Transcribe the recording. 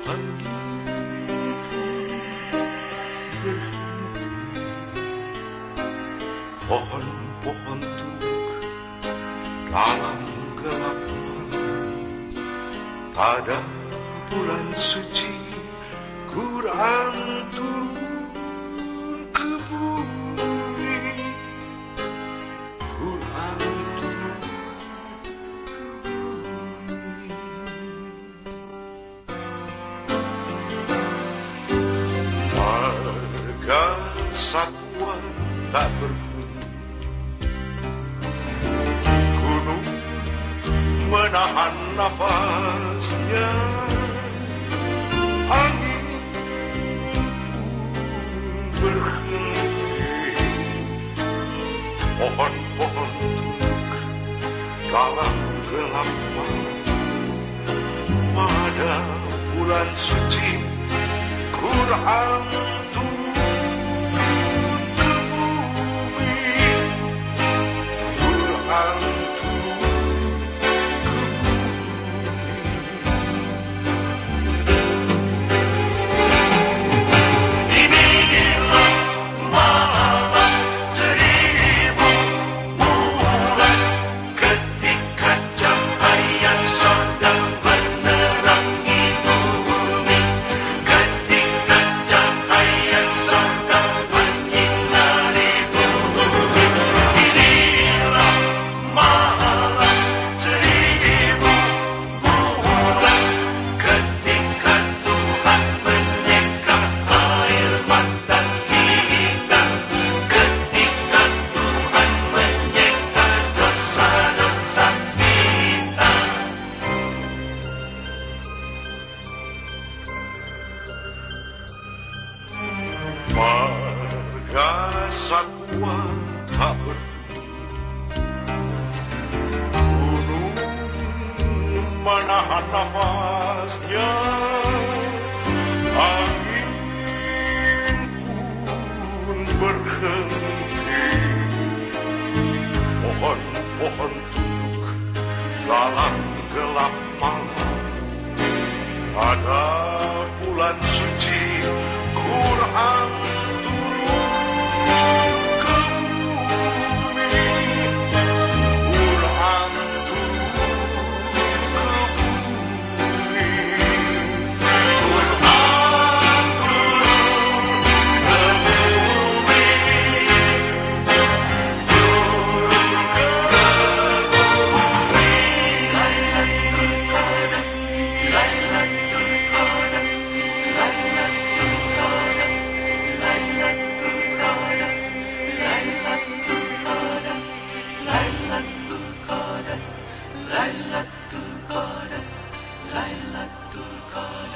Pohon-pohon tunduk dalam gelap malam. Pada bulan suci Quran turun ke bumi. Quran turun ke bumi. Marga satwa tak berguna, gunung menahan nafasnya, angin pun berhenti. Pohon-pohon tunduk dalam gelap malam. Pada bulan suci Quran turun ke bumi. Quran marga satwa tak berguna, gunung menahan nafasnya, angin pun berhenti. Pohon-pohon tunduk dalam gelap malam. Pada bulan suci Quran turun ke bumi. Quran turun ke bumi. Quran turun ke bumi. Turun ke bumi. Lailatul Qadar, Lailatul Qadar, Lailatul Qadar, Lailatul Qadar, Lailatul Qadar, Lailatul Qadar, Lailatul Qadar, Lailatul Qadar.